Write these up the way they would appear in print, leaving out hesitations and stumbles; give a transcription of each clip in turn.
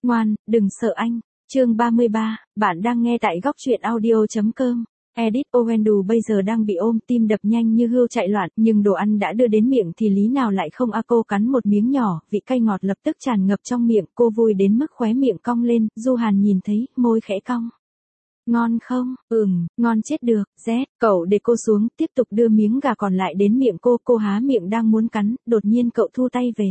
Ngoan, đừng sợ anh. Chương 33, bạn đang nghe tại góc truyện audio.com. Edith Owendu bây giờ đang bị ôm, tim đập nhanh như hươu chạy loạn, nhưng đồ ăn đã đưa đến miệng thì lý nào lại không. Cô cắn một miếng nhỏ, vị cay ngọt lập tức tràn ngập trong miệng, cô vui đến mức khóe miệng cong lên. Du Hàn nhìn thấy, môi khẽ cong. Ngon không? Ngon chết được. Cậu để cô xuống, tiếp tục đưa miếng gà còn lại đến miệng cô há miệng đang muốn cắn, đột nhiên cậu thu tay về.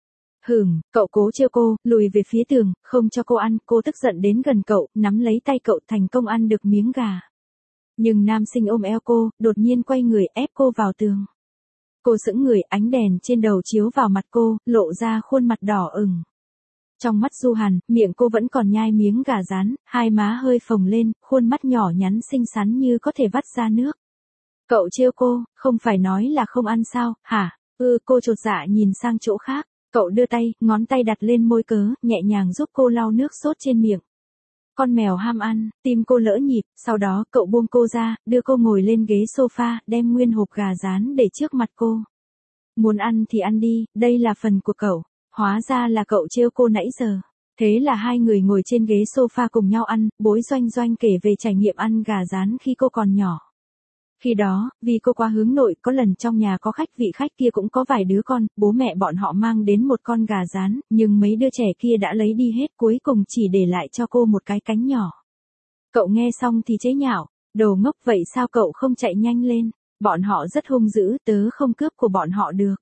Cậu cố trêu cô, lùi về phía tường, không cho cô ăn. Cô tức giận đến gần cậu, nắm lấy tay cậu, thành công ăn được miếng gà. Nhưng nam sinh ôm eo cô, đột nhiên quay người ép cô vào tường. Cô sững người, ánh đèn trên đầu chiếu vào mặt cô, lộ ra khuôn mặt đỏ ửng. Trong mắt Du Hàn, miệng cô vẫn còn nhai miếng gà rán, hai má hơi phồng lên, khuôn mắt nhỏ nhắn xinh xắn như có thể vắt ra nước. Cậu trêu cô, không phải nói là không ăn sao, hả? Cô chột dạ nhìn sang chỗ khác. Cậu đưa tay, ngón tay đặt lên môi nhẹ nhàng giúp cô lau nước sốt trên miệng. Con mèo ham ăn, tim cô lỡ nhịp, sau đó cậu buông cô ra, đưa cô ngồi lên ghế sofa, đem nguyên hộp gà rán để trước mặt cô. Muốn ăn thì ăn đi, đây là phần của cậu. Hóa ra là cậu trêu cô nãy giờ. Thế là hai người ngồi trên ghế sofa cùng nhau ăn, Bối Doanh Doanh kể về trải nghiệm ăn gà rán khi cô còn nhỏ. Khi đó, vì cô quá hướng nội, có lần trong nhà có khách, vị khách kia cũng có vài đứa con, bố mẹ bọn họ mang đến một con gà rán, nhưng mấy đứa trẻ kia đã lấy đi hết, cuối cùng chỉ để lại cho cô một cái cánh nhỏ. Cậu nghe xong thì chế nhạo, đồ ngốc, vậy sao cậu không chạy nhanh lên, bọn họ rất hung dữ, tớ không cướp của bọn họ được.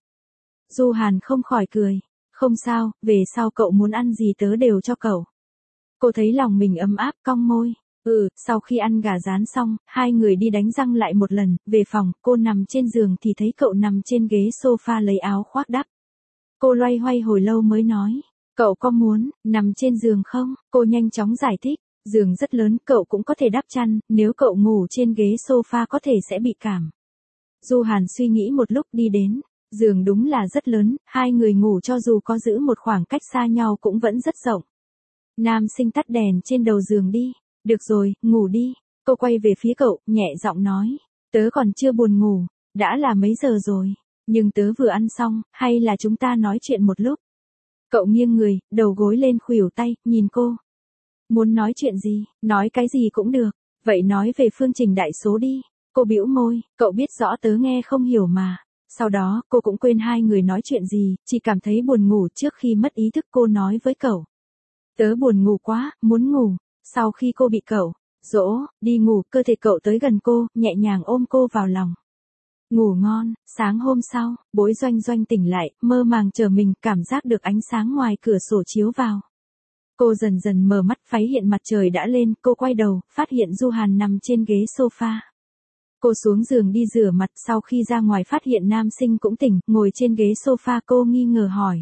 Du Hàn không khỏi cười, không sao, về sau cậu muốn ăn gì tớ đều cho cậu. Cô thấy lòng mình ấm áp, cong môi. Sau khi ăn gà rán xong, hai người đi đánh răng lại một lần, về phòng, cô nằm trên giường thì thấy cậu nằm trên ghế sofa lấy áo khoác đắp. Cô loay hoay hồi lâu mới nói, cậu có muốn nằm trên giường không? Cô nhanh chóng giải thích, giường rất lớn, cậu cũng có thể đắp chăn, nếu cậu ngủ trên ghế sofa có thể sẽ bị cảm. Du Hàn suy nghĩ một lúc đi đến, giường đúng là rất lớn, hai người ngủ cho dù có giữ một khoảng cách xa nhau cũng vẫn rất rộng. Nam sinh tắt đèn trên đầu giường đi. Được rồi, ngủ đi. Cô quay về phía cậu, nhẹ giọng nói. Tớ còn chưa buồn ngủ, đã là mấy giờ rồi. Nhưng tớ vừa ăn xong, hay là chúng ta nói chuyện một lúc. Cậu nghiêng người, đầu gối lên khuỷu tay, nhìn cô. Muốn nói chuyện gì, nói cái gì cũng được. Vậy nói về phương trình đại số đi. Cô bĩu môi, cậu biết rõ tớ nghe không hiểu mà. Sau đó, cô cũng quên hai người nói chuyện gì, chỉ cảm thấy buồn ngủ. Trước khi mất ý thức cô nói với cậu. Tớ buồn ngủ quá, muốn ngủ. Sau khi cô bị cậu dỗ đi ngủ, cơ thể cậu tới gần cô, nhẹ nhàng ôm cô vào lòng. Ngủ ngon. Sáng hôm sau, Bối Doanh Doanh tỉnh lại, mơ màng chờ mình, cảm giác được ánh sáng ngoài cửa sổ chiếu vào. Cô dần dần mở mắt, phát hiện mặt trời đã lên, cô quay đầu, phát hiện Du Hàn nằm trên ghế sofa. Cô xuống giường đi rửa mặt, sau khi ra ngoài phát hiện nam sinh cũng tỉnh, ngồi trên ghế sofa. Cô nghi ngờ hỏi.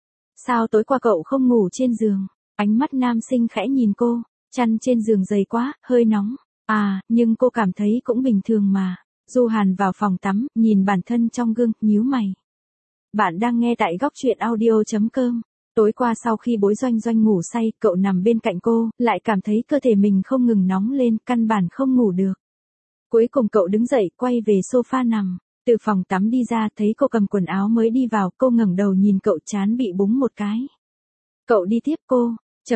Sao tối qua cậu không ngủ trên giường? Ánh mắt nam sinh khẽ nhìn cô. Chăn trên giường dày quá, hơi nóng. Nhưng cô cảm thấy cũng bình thường mà. Du Hàn vào phòng tắm, nhìn bản thân trong gương, nhíu mày. Bạn đang nghe tại góc truyện audio.com. Tối qua sau khi Bối Doanh Doanh ngủ say, cậu nằm bên cạnh cô, lại cảm thấy cơ thể mình không ngừng nóng lên, căn bản không ngủ được. Cuối cùng cậu đứng dậy, quay về sofa nằm. Từ phòng tắm đi ra, thấy cô cầm quần áo mới đi vào, cô ngẩng đầu nhìn cậu, trán bị búng một cái. Cậu đi tiếp cô.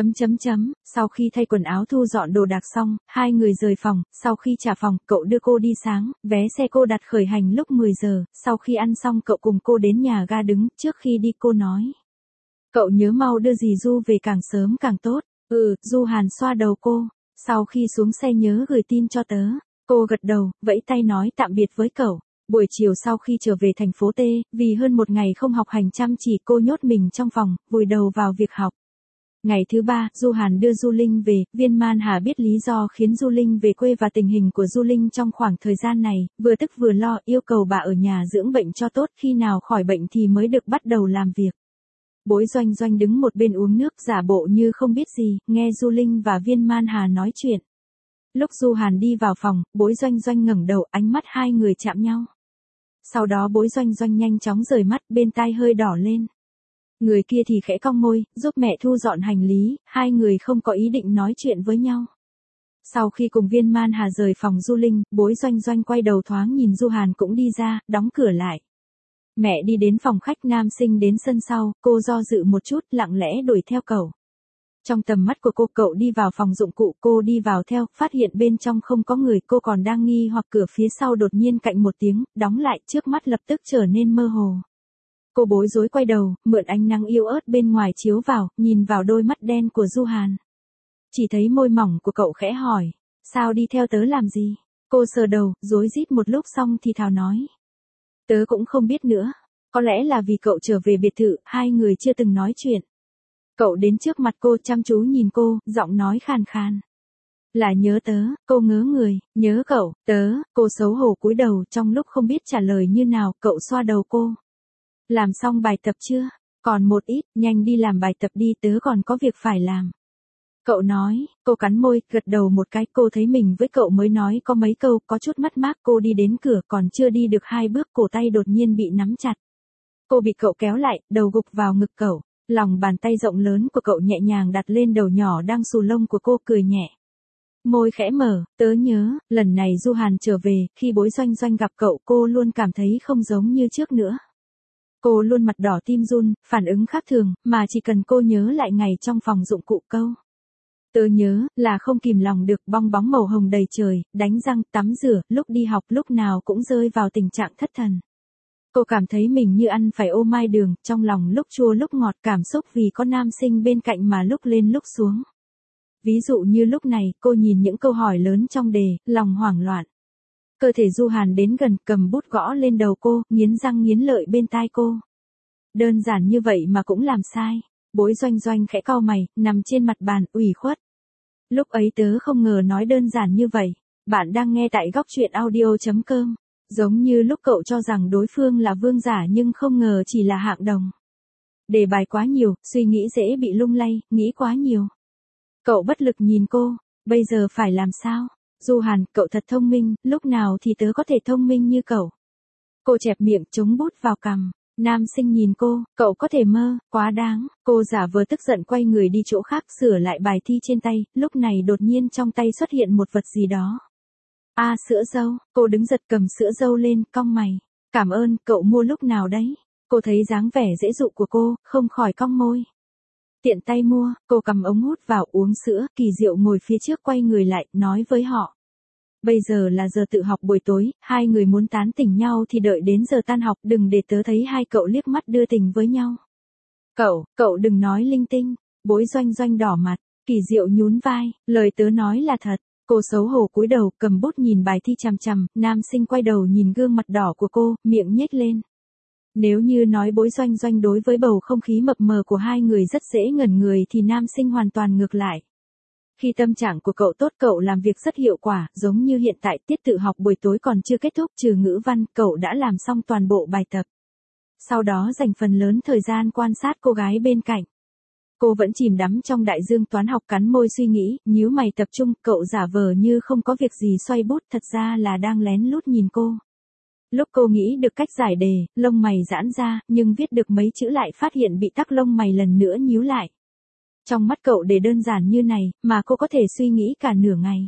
Sau khi thay quần áo thu dọn đồ đạc xong, hai người rời phòng, sau khi trả phòng, cậu đưa cô đi sáng, vé xe cô đặt khởi hành lúc 10 giờ, sau khi ăn xong cậu cùng cô đến nhà ga đứng, trước khi đi cô nói. Cậu nhớ mau đưa dì Du về càng sớm càng tốt. Du Hàn xoa đầu cô, sau khi xuống xe nhớ gửi tin cho tớ. Cô gật đầu, vẫy tay nói tạm biệt với cậu. Buổi chiều sau khi trở về thành phố T, vì hơn một ngày không học hành chăm chỉ, cô nhốt mình trong phòng, vùi đầu vào việc học. Ngày thứ 3, Du Hàn đưa Du Linh về, Viên Man Hà biết lý do khiến Du Linh về quê và tình hình của Du Linh trong khoảng thời gian này, vừa tức vừa lo, yêu cầu bà ở nhà dưỡng bệnh cho tốt, khi nào khỏi bệnh thì mới được bắt đầu làm việc. Bối Doanh Doanh đứng một bên uống nước, giả bộ như không biết gì, nghe Du Linh và Viên Man Hà nói chuyện. Lúc Du Hàn đi vào phòng, Bối Doanh Doanh ngẩng đầu, ánh mắt hai người chạm nhau. Sau đó Bối Doanh Doanh nhanh chóng rời mắt, bên tai hơi đỏ lên. Người kia thì khẽ cong môi, giúp mẹ thu dọn hành lý, hai người không có ý định nói chuyện với nhau. Sau khi cùng Viên Man Hà rời phòng Du Linh, Bối Doanh Doanh quay đầu thoáng nhìn Du Hàn cũng đi ra, đóng cửa lại. Mẹ đi đến phòng khách, nam sinh đến sân sau, cô do dự một chút, lặng lẽ đuổi theo cậu. Trong tầm mắt của cô, cậu đi vào phòng dụng cụ, cô đi vào theo, phát hiện bên trong không có người, cô còn đang nghi hoặc cửa phía sau đột nhiên cạnh một tiếng, đóng lại, trước mắt lập tức trở nên mơ hồ. Cô bối rối quay đầu, mượn ánh nắng yếu ớt bên ngoài chiếu vào, nhìn vào đôi mắt đen của Du Hàn. Chỉ thấy môi mỏng của cậu khẽ hỏi, sao đi theo tớ làm gì? Cô sờ đầu, rối rít một lúc xong thì thào nói. Tớ cũng không biết nữa, có lẽ là vì cậu trở về biệt thự, hai người chưa từng nói chuyện. Cậu đến trước mặt cô chăm chú nhìn cô, giọng nói khàn khàn. Là nhớ tớ, cô ngớ người, nhớ cậu, tớ, cô xấu hổ cúi đầu trong lúc không biết trả lời như nào, cậu xoa đầu cô. Làm xong bài tập chưa? Còn một ít, nhanh đi làm bài tập đi, tớ còn có việc phải làm. Cậu nói, cô cắn môi, gật đầu một cái, cô thấy mình với cậu mới nói có mấy câu, có chút mất mát, cô đi đến cửa, còn chưa đi được 2 bước, cổ tay đột nhiên bị nắm chặt. Cô bị cậu kéo lại, đầu gục vào ngực cậu, lòng bàn tay rộng lớn của cậu nhẹ nhàng đặt lên đầu nhỏ đang xù lông của cô, cười nhẹ. Môi khẽ mở, tớ nhớ, lần này Du Hàn trở về, khi Bối Doanh Doanh gặp cậu, cô luôn cảm thấy không giống như trước nữa. Cô luôn mặt đỏ tim run, phản ứng khác thường, mà chỉ cần cô nhớ lại ngày trong phòng dụng cụ câu. Tớ nhớ, là không kìm lòng được, bong bóng màu hồng đầy trời, đánh răng, tắm rửa, lúc đi học lúc nào cũng rơi vào tình trạng thất thần. Cô cảm thấy mình như ăn phải ô mai đường, trong lòng lúc chua lúc ngọt, cảm xúc vì có nam sinh bên cạnh mà lúc lên lúc xuống. Ví dụ như lúc này, cô nhìn những câu hỏi lớn trong đề, lòng hoảng loạn. Cơ thể Du Hàn đến gần, cầm bút gõ lên đầu cô, nghiến răng nghiến lợi bên tai cô. Đơn giản như vậy mà cũng làm sai. Bối Doanh Doanh khẽ cau mày, nằm trên mặt bàn, ủy khuất. Lúc ấy tớ không ngờ nói đơn giản như vậy. Bạn đang nghe tại góc truyện audio.com. Giống như lúc cậu cho rằng đối phương là vương giả nhưng không ngờ chỉ là hạng đồng. Đề bài quá nhiều, suy nghĩ dễ bị lung lay, nghĩ quá nhiều. Cậu bất lực nhìn cô, bây giờ phải làm sao? Du Hàn, cậu thật thông minh, lúc nào thì tớ có thể thông minh như cậu. Cô chẹp miệng, chống bút vào cằm. Nam sinh nhìn cô, cậu có thể mơ, quá đáng. Cô giả vờ tức giận quay người đi chỗ khác, sửa lại bài thi trên tay, lúc này đột nhiên trong tay xuất hiện một vật gì đó. Sữa dâu, cô đứng giật cầm sữa dâu lên, cong mày. Cảm ơn, cậu mua lúc nào đấy? Cô thấy dáng vẻ dễ dụ của cô, không khỏi cong môi. Tiện tay mua, cô cầm ống hút vào uống sữa, Kỳ Diệu ngồi phía trước quay người lại, nói với họ. Bây giờ là giờ tự học buổi tối, hai người muốn tán tỉnh nhau thì đợi đến giờ tan học, đừng để tớ thấy hai cậu liếc mắt đưa tình với nhau. Cậu đừng nói linh tinh. Bối Doanh Doanh đỏ mặt, Kỳ Diệu nhún vai, lời tớ nói là thật. Cô xấu hổ cúi đầu, cầm bút nhìn bài thi chằm chằm, nam sinh quay đầu nhìn gương mặt đỏ của cô, miệng nhếch lên. Nếu như nói Bối Doanh Doanh đối với bầu không khí mập mờ của hai người rất dễ ngẩn người thì nam sinh hoàn toàn ngược lại. Khi tâm trạng của cậu tốt, cậu làm việc rất hiệu quả, giống như hiện tại tiết tự học buổi tối còn chưa kết thúc, trừ ngữ văn, cậu đã làm xong toàn bộ bài tập. Sau đó dành phần lớn thời gian quan sát cô gái bên cạnh. Cô vẫn chìm đắm trong đại dương toán học, cắn môi suy nghĩ, nhíu mày tập trung, cậu giả vờ như không có việc gì xoay bút, thật ra là đang lén lút nhìn cô. Lúc cô nghĩ được cách giải đề, lông mày giãn ra, nhưng viết được mấy chữ lại phát hiện bị tắc lông mày lần nữa nhíu lại. Trong mắt cậu đề đơn giản như này, mà cô có thể suy nghĩ cả nửa ngày.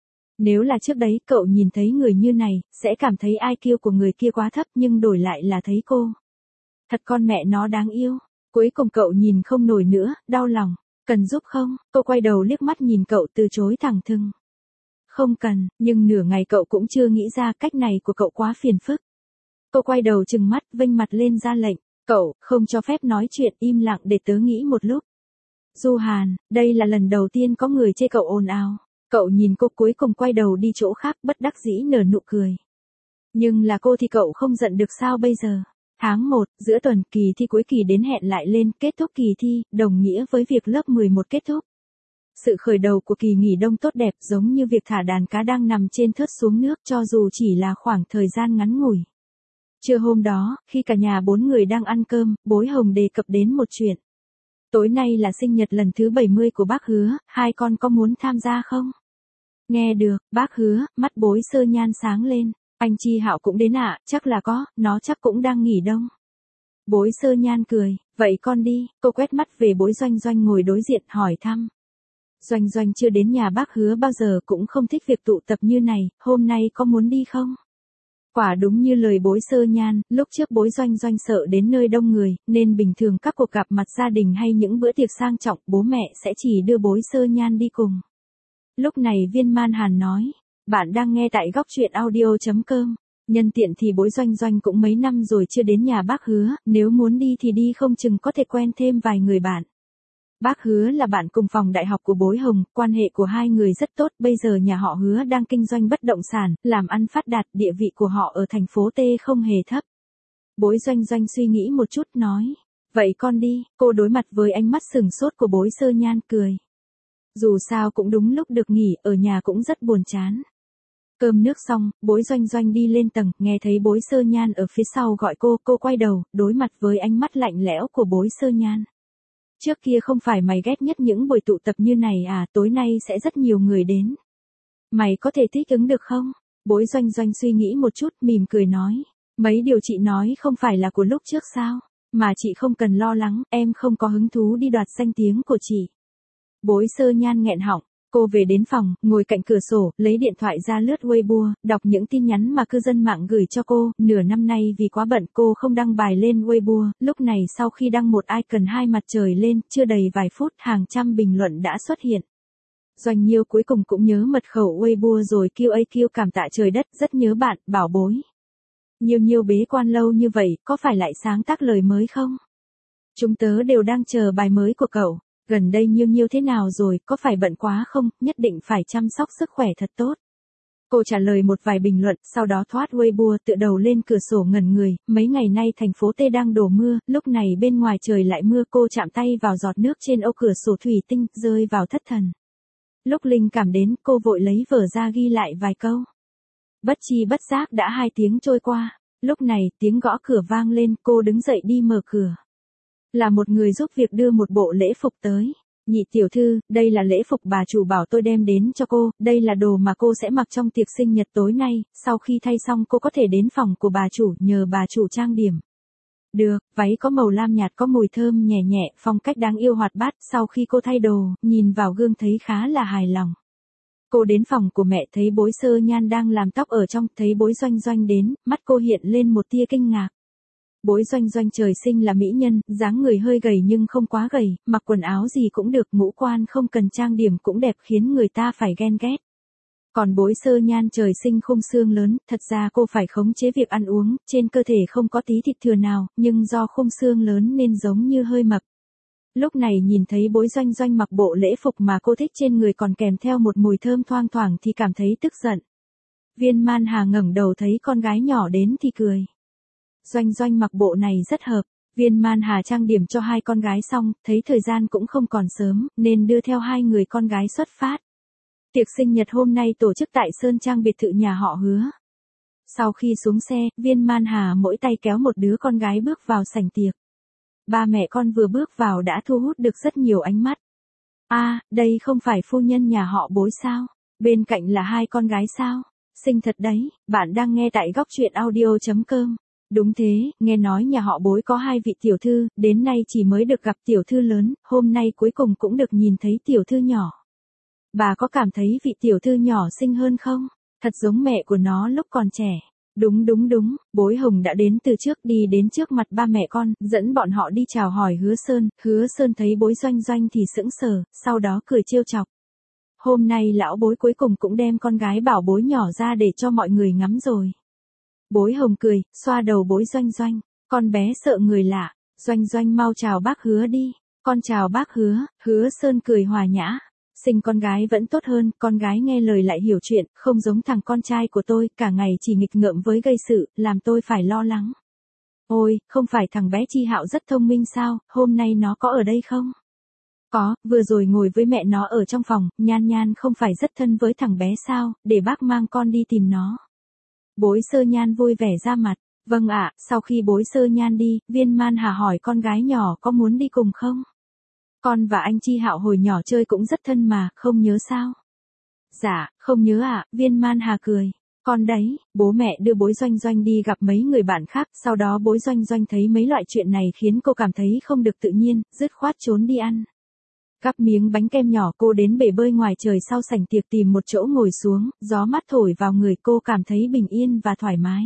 Nếu là trước đấy, cậu nhìn thấy người như này, sẽ cảm thấy IQ của người kia quá thấp, nhưng đổi lại là thấy cô. Thật con mẹ nó đáng yêu. Cuối cùng cậu nhìn không nổi nữa, đau lòng. Cần giúp không? Cô quay đầu liếc mắt nhìn cậu, từ chối thẳng thừng. Không cần, nhưng nửa ngày cậu cũng chưa nghĩ ra cách này của cậu quá phiền phức. Cô quay đầu trừng mắt, vênh mặt lên ra lệnh. Cậu, không cho phép nói chuyện, im lặng để tớ nghĩ một lúc. Du Hàn, đây là lần đầu tiên có người chê cậu ồn ào. Cậu nhìn cô cuối cùng quay đầu đi chỗ khác, bất đắc dĩ nở nụ cười. Nhưng là cô thì cậu không giận được sao bây giờ? Tháng 1, giữa tuần, kỳ thi cuối kỳ đến hẹn lại lên, kết thúc kỳ thi, đồng nghĩa với việc lớp 11 kết thúc. Sự khởi đầu của kỳ nghỉ đông tốt đẹp, giống như việc thả đàn cá đang nằm trên thớt xuống nước, cho dù chỉ là khoảng thời gian ngắn ngủi. Trưa hôm đó, khi cả nhà 4 người đang ăn cơm, Bối Hồng đề cập đến một chuyện. Tối nay là sinh nhật lần thứ 70 của bác Hứa, hai con có muốn tham gia không? Nghe được, bác Hứa, mắt Bối Sơ Nhan sáng lên. Anh Chi Hạo cũng đến ạ, chắc là có, nó chắc cũng đang nghỉ đông. Bối Sơ Nhan cười, vậy con đi, cô quét mắt về Bối Doanh Doanh ngồi đối diện hỏi thăm. Doanh Doanh chưa đến nhà bác Hứa bao giờ, cũng không thích việc tụ tập như này, hôm nay có muốn đi không? Quả đúng như lời bối Sơ Nhan, lúc trước bối Doanh Doanh sợ đến nơi đông người, nên bình thường các cuộc gặp mặt gia đình hay những bữa tiệc sang trọng, bố mẹ sẽ chỉ đưa bối Sơ Nhan đi cùng. Lúc này Viên Man Hàn nói, bạn đang nghe tại góc truyện audio.com. Nhân tiện thì bối Doanh Doanh cũng mấy năm rồi chưa đến nhà bác Hứa, nếu muốn đi thì đi không chừng có thể quen thêm vài người bạn. Bác Hứa là bạn cùng phòng đại học của bối Hồng, quan hệ của hai người rất tốt, bây giờ nhà họ Hứa đang kinh doanh bất động sản, làm ăn phát đạt, địa vị của họ ở thành phố T không hề thấp. Bối Doanh Doanh suy nghĩ một chút nói, vậy con đi, cô đối mặt với ánh mắt sừng sốt của bối Sơ Nhan cười. Dù sao cũng đúng lúc được nghỉ, ở nhà cũng rất buồn chán. Cơm nước xong, bối Doanh Doanh đi lên tầng, nghe thấy bối Sơ Nhan ở phía sau gọi cô quay đầu, đối mặt với ánh mắt lạnh lẽo của bối Sơ Nhan. Trước kia không phải mày ghét nhất những buổi tụ tập như này à, tối nay sẽ rất nhiều người đến. Mày có thể thích ứng được không? Bối Doanh Doanh suy nghĩ một chút, mỉm cười nói. Mấy điều chị nói không phải là của lúc trước sao? Mà chị không cần lo lắng, em không có hứng thú đi đoạt danh tiếng của chị. Bối Sơ Nhan nghẹn họng. Cô về đến phòng, ngồi cạnh cửa sổ, lấy điện thoại ra lướt Weibo, đọc những tin nhắn mà cư dân mạng gửi cho cô. Nửa năm nay vì quá bận cô không đăng bài lên Weibo, lúc này sau khi đăng một icon hai mặt trời lên, chưa đầy vài phút hàng trăm bình luận đã xuất hiện. Doanh Nhiêu cuối cùng cũng nhớ mật khẩu Weibo rồi QAQ cảm tạ trời đất, rất nhớ bạn, bảo bối. Nhiêu bế quan lâu như vậy, có phải lại sáng tác lời mới không? Chúng tớ đều đang chờ bài mới của cậu. Gần đây Nhiêu thế nào rồi, có phải bận quá không, nhất định phải chăm sóc sức khỏe thật tốt. Cô trả lời một vài bình luận, sau đó thoát Weibo tựa đầu lên cửa sổ ngẩn người, mấy ngày nay thành phố T đang đổ mưa, lúc này bên ngoài trời lại mưa, cô chạm tay vào giọt nước trên ô cửa sổ thủy tinh, rơi vào thất thần. Lúc linh cảm đến, cô vội lấy vở ra ghi lại vài câu. Bất chi bất giác đã 2 tiếng trôi qua, lúc này tiếng gõ cửa vang lên, cô đứng dậy đi mở cửa. Là một người giúp việc đưa một bộ lễ phục tới. Nhị tiểu thư, đây là lễ phục bà chủ bảo tôi đem đến cho cô, đây là đồ mà cô sẽ mặc trong tiệc sinh nhật tối nay, sau khi thay xong cô có thể đến phòng của bà chủ nhờ bà chủ trang điểm. Được, váy có màu lam nhạt có mùi thơm nhẹ nhẹ, phong cách đáng yêu hoạt bát, sau khi cô thay đồ, nhìn vào gương thấy khá là hài lòng. Cô đến phòng của mẹ thấy bối Sơ Nhan đang làm tóc ở trong, thấy bối Doanh Doanh đến, mắt cô hiện lên một tia kinh ngạc. Bối Doanh Doanh trời sinh là mỹ nhân, dáng người hơi gầy nhưng không quá gầy, mặc quần áo gì cũng được, ngũ quan không cần trang điểm cũng đẹp khiến người ta phải ghen ghét. Còn bối Sơ Nhan trời sinh khung xương lớn, thật ra cô phải khống chế việc ăn uống, trên cơ thể không có tí thịt thừa nào, nhưng do khung xương lớn nên giống như hơi mập. Lúc này nhìn thấy bối Doanh Doanh mặc bộ lễ phục mà cô thích trên người còn kèm theo một mùi thơm thoang thoảng thì cảm thấy tức giận. Viên Man Hà ngẩng đầu thấy con gái nhỏ đến thì cười. Doanh Doanh mặc bộ này rất hợp. Viên Man Hà trang điểm cho 2 con gái xong, thấy thời gian cũng không còn sớm, nên đưa theo 2 người con gái xuất phát. Tiệc sinh nhật hôm nay tổ chức tại Sơn Trang biệt thự nhà họ Hứa. Sau khi xuống xe, Viên Man Hà mỗi tay kéo một đứa con gái bước vào sảnh tiệc. Ba mẹ con vừa bước vào đã thu hút được rất nhiều ánh mắt. Đây không phải phu nhân nhà họ Bối sao? Bên cạnh là 2 con gái sao? Xinh thật đấy, bạn đang nghe tại góc truyện audio.com. Đúng thế, nghe nói nhà họ Bối có 2 vị tiểu thư, đến nay chỉ mới được gặp tiểu thư lớn, hôm nay cuối cùng cũng được nhìn thấy tiểu thư nhỏ. Bà có cảm thấy vị tiểu thư nhỏ xinh hơn không? Thật giống mẹ của nó lúc còn trẻ. Đúng, Bối Hồng đã đến từ trước, đi đến trước mặt ba mẹ con, dẫn bọn họ đi chào hỏi Hứa Sơn thấy bối Doanh Doanh thì sững sờ, sau đó cười trêu chọc. Hôm nay lão Bối cuối cùng cũng đem con gái bảo bối nhỏ ra để cho mọi người ngắm rồi. Bối Hồng cười, xoa đầu bối Doanh Doanh, con bé sợ người lạ, Doanh Doanh mau chào bác Hứa đi, con chào bác Hứa Sơn cười hòa nhã. Sinh con gái vẫn tốt hơn, con gái nghe lời lại hiểu chuyện, không giống thằng con trai của tôi, cả ngày chỉ nghịch ngợm với gây sự, làm tôi phải lo lắng. Ôi, không phải thằng bé Chi Hạo rất thông minh sao, hôm nay nó có ở đây không? Có, vừa rồi ngồi với mẹ nó ở trong phòng, Nhan không phải rất thân với thằng bé sao, để bác mang con đi tìm nó. Bối Sơ Nhan vui vẻ ra mặt, vâng ạ, sau khi bối Sơ Nhan đi, Viên Man Hà hỏi con gái nhỏ có muốn đi cùng không? Con và anh Chi Hạo hồi nhỏ chơi cũng rất thân mà, không nhớ sao? Dạ, không nhớ ạ, Viên Man Hà cười. Con đấy, bố mẹ đưa bối Doanh Doanh đi gặp mấy người bạn khác, sau đó bối Doanh Doanh thấy mấy loại chuyện này khiến cô cảm thấy không được tự nhiên, dứt khoát trốn đi ăn. Cắp miếng bánh kem nhỏ cô đến bể bơi ngoài trời sau sảnh tiệc tìm một chỗ ngồi xuống, gió mát thổi vào người cô cảm thấy bình yên và thoải mái.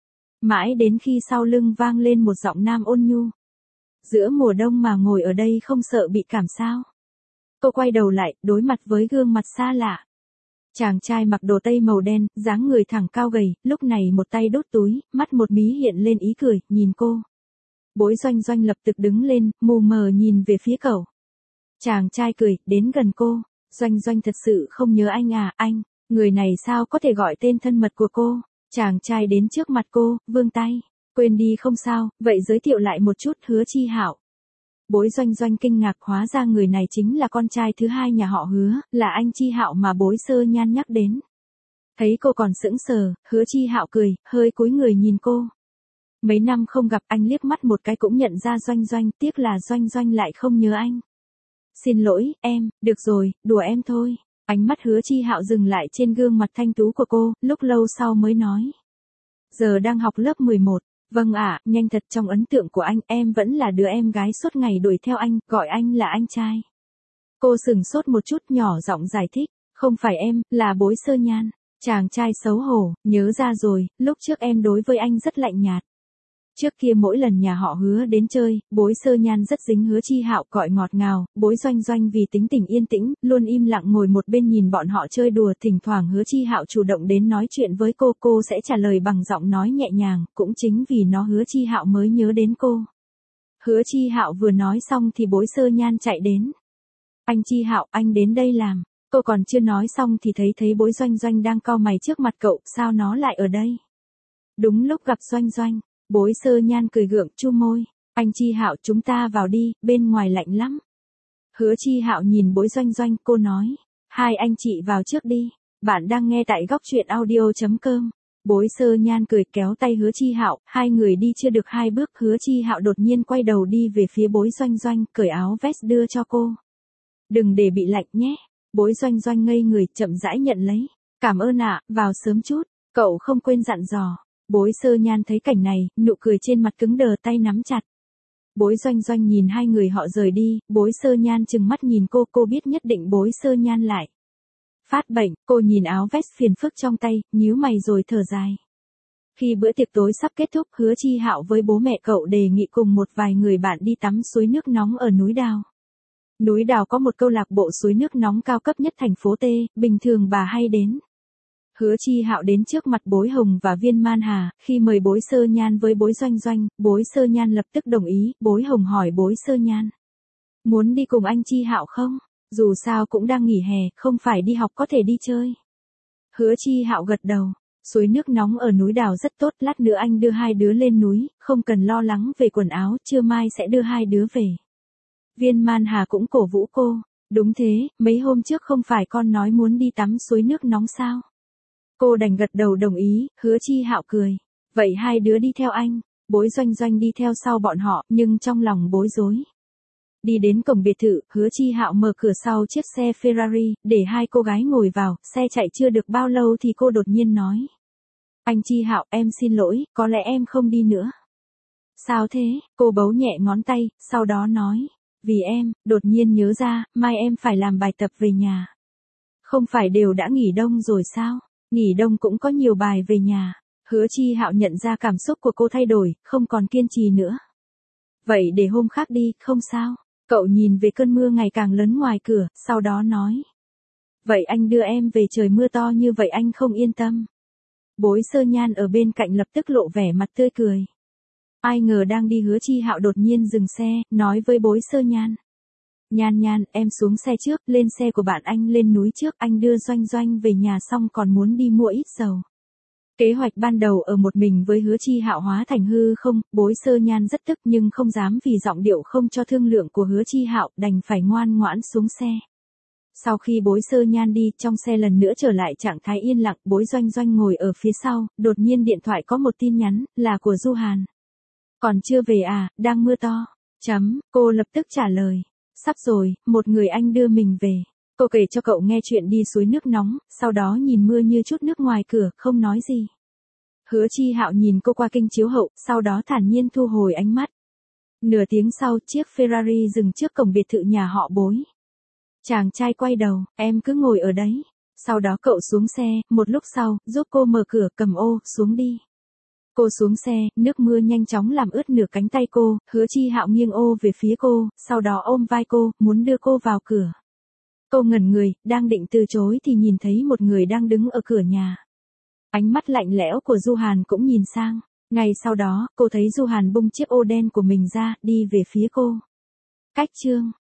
Mãi đến khi sau lưng vang lên một giọng nam ôn nhu. Giữa mùa đông mà ngồi ở đây không sợ bị cảm sao? Cô quay đầu lại, đối mặt với gương mặt xa lạ. Chàng trai mặc đồ tây màu đen, dáng người thẳng cao gầy, lúc này một tay đút túi, mắt một mí hiện lên ý cười, nhìn cô. Bối Doanh Doanh lập tức đứng lên, mù mờ nhìn về phía cậu. Chàng trai cười, đến gần cô. Doanh Doanh thật sự không nhớ anh à, anh, người này sao có thể gọi tên thân mật của cô. Chàng trai đến trước mặt cô, vươn tay. Quên đi không sao, vậy giới thiệu lại một chút, Hứa Chi Hạo. Bối Doanh Doanh kinh ngạc, hóa ra người này chính là con trai thứ hai nhà họ Hứa, là anh Chi Hạo mà Bối Sơ Nhan nhắc đến. Thấy cô còn sững sờ, Hứa Chi Hạo cười, hơi cúi người nhìn cô. Mấy năm không gặp, anh liếc mắt một cái cũng nhận ra Doanh Doanh, tiếc là Doanh Doanh lại không nhớ anh. Xin lỗi, em, được rồi, đùa em thôi. Ánh mắt Hứa Chi Hạo dừng lại trên gương mặt thanh tú của cô, lúc lâu sau mới nói. Giờ đang học lớp 11. Vâng ạ, nhanh thật, trong ấn tượng của anh, em vẫn là đứa em gái suốt ngày đuổi theo anh, gọi anh là anh trai. Cô sừng sốt một chút, nhỏ giọng giải thích, không phải em, là Bối Sơ Nhan. Chàng trai xấu hổ, nhớ ra rồi, lúc trước em đối với anh rất lạnh nhạt. Trước kia mỗi lần nhà họ Hứa đến chơi, Bối Sơ Nhan rất dính Hứa Chi Hạo, gọi ngọt ngào, Bối Doanh Doanh vì tính tình yên tĩnh, luôn im lặng ngồi một bên nhìn bọn họ chơi đùa, thỉnh thoảng Hứa Chi Hạo chủ động đến nói chuyện với cô sẽ trả lời bằng giọng nói nhẹ nhàng, cũng chính vì nó Hứa Chi Hạo mới nhớ đến cô. Hứa Chi Hạo vừa nói xong thì Bối Sơ Nhan chạy đến. Anh Chi Hạo, anh đến đây làm. Cô còn chưa nói xong thì thấy Bối Doanh Doanh đang cau mày trước mặt cậu, sao nó lại ở đây? Đúng lúc gặp Doanh Doanh. Bối Sơ Nhan cười gượng, chu môi. Anh Chi Hạo, chúng ta vào đi, bên ngoài lạnh lắm. Hứa Chi Hạo nhìn Bối Doanh Doanh, cô nói. Hai anh chị vào trước đi. Bạn đang nghe tại góc truyện audio.com. Bối Sơ Nhan cười kéo tay Hứa Chi Hạo, hai người đi chưa được hai bước, Hứa Chi Hạo đột nhiên quay đầu đi về phía Bối Doanh Doanh, cởi áo vest đưa cho cô. Đừng để bị lạnh nhé. Bối Doanh Doanh ngây người, chậm rãi nhận lấy. Cảm ơn ạ, vào sớm chút. Cậu không quên dặn dò. Bối Sơ Nhan thấy cảnh này, nụ cười trên mặt cứng đờ, tay nắm chặt. Bối Doanh Doanh nhìn hai người họ rời đi, Bối Sơ Nhan trừng mắt nhìn cô biết nhất định Bối Sơ Nhan lại phát bệnh, cô nhìn áo vest phiền phức trong tay, nhíu mày rồi thở dài. Khi bữa tiệc tối sắp kết thúc, Hứa Chi Hạo với bố mẹ cậu đề nghị cùng một vài người bạn đi tắm suối nước nóng ở núi Đào. Núi Đào có một câu lạc bộ suối nước nóng cao cấp nhất thành phố T, bình thường bà hay đến. Hứa Chi Hạo đến trước mặt Bối Hồng và Viên Man Hà, khi mời Bối Sơ Nhan với Bối Doanh Doanh, Bối Sơ Nhan lập tức đồng ý, Bối Hồng hỏi Bối Sơ Nhan. Muốn đi cùng anh Chi Hạo không? Dù sao cũng đang nghỉ hè, không phải đi học có thể đi chơi. Hứa Chi Hạo gật đầu, suối nước nóng ở núi Đào rất tốt, lát nữa anh đưa hai đứa lên núi, không cần lo lắng về quần áo, trưa mai sẽ đưa hai đứa về. Viên Man Hà cũng cổ vũ cô, đúng thế, mấy hôm trước không phải con nói muốn đi tắm suối nước nóng sao? Cô đành gật đầu đồng ý, Hứa Chi Hạo cười. Vậy hai đứa đi theo anh, Bối Doanh Doanh đi theo sau bọn họ, nhưng trong lòng bối rối. Đi đến cổng biệt thự, Hứa Chi Hạo mở cửa sau chiếc xe Ferrari, để hai cô gái ngồi vào, xe chạy chưa được bao lâu thì cô đột nhiên nói. Anh Chi Hạo, em xin lỗi, có lẽ em không đi nữa. Sao thế? Cô bấu nhẹ ngón tay, sau đó nói. Vì em, đột nhiên nhớ ra, mai em phải làm bài tập về nhà. Không phải đều đã nghỉ đông rồi sao? Nghỉ đông cũng có nhiều bài về nhà. Hứa Chi Hạo nhận ra cảm xúc của cô thay đổi, không còn kiên trì nữa. Vậy để hôm khác đi, không sao. Cậu nhìn về cơn mưa ngày càng lớn ngoài cửa, sau đó nói. Vậy anh đưa em về, trời mưa to như vậy anh không yên tâm. Bối Sơ Nhan ở bên cạnh lập tức lộ vẻ mặt tươi cười. Ai ngờ đang đi Hứa Chi Hạo đột nhiên dừng xe, nói với Bối Sơ Nhan. Nhan, em xuống xe trước, lên xe của bạn anh lên núi trước, anh đưa Doanh Doanh về nhà xong còn muốn đi mua ít dầu. Kế hoạch ban đầu ở một mình với Hứa Chi Hạo hóa thành hư không, Bối Sơ Nhan rất tức nhưng không dám vì giọng điệu không cho thương lượng của Hứa Chi Hạo, đành phải ngoan ngoãn xuống xe. Sau khi Bối Sơ Nhan đi, trong xe lần nữa trở lại trạng thái yên lặng, Bối Doanh Doanh ngồi ở phía sau, đột nhiên điện thoại có một tin nhắn, là của Du Hàn. Còn chưa về à, đang mưa to. Cô lập tức trả lời. Sắp rồi, một người anh đưa mình về. Cô kể cho cậu nghe chuyện đi suối nước nóng, sau đó nhìn mưa như chút nước ngoài cửa, không nói gì. Hứa Chi Hạo nhìn cô qua kinh chiếu hậu, sau đó thản nhiên thu hồi ánh mắt. Nửa tiếng sau, chiếc Ferrari dừng trước cổng biệt thự nhà họ Bối. Chàng trai quay đầu, em cứ ngồi ở đấy. Sau đó cậu xuống xe, một lúc sau, giúp cô mở cửa, cầm ô, xuống đi. Cô xuống xe, nước mưa nhanh chóng làm ướt nửa cánh tay cô, Hứa Chi Hạo nghiêng ô về phía cô, sau đó ôm vai cô, muốn đưa cô vào cửa. Cô ngẩn người, đang định từ chối thì nhìn thấy một người đang đứng ở cửa nhà. Ánh mắt lạnh lẽo của Du Hàn cũng nhìn sang. Ngay sau đó, cô thấy Du Hàn bung chiếc ô đen của mình ra, đi về phía cô. Cách chương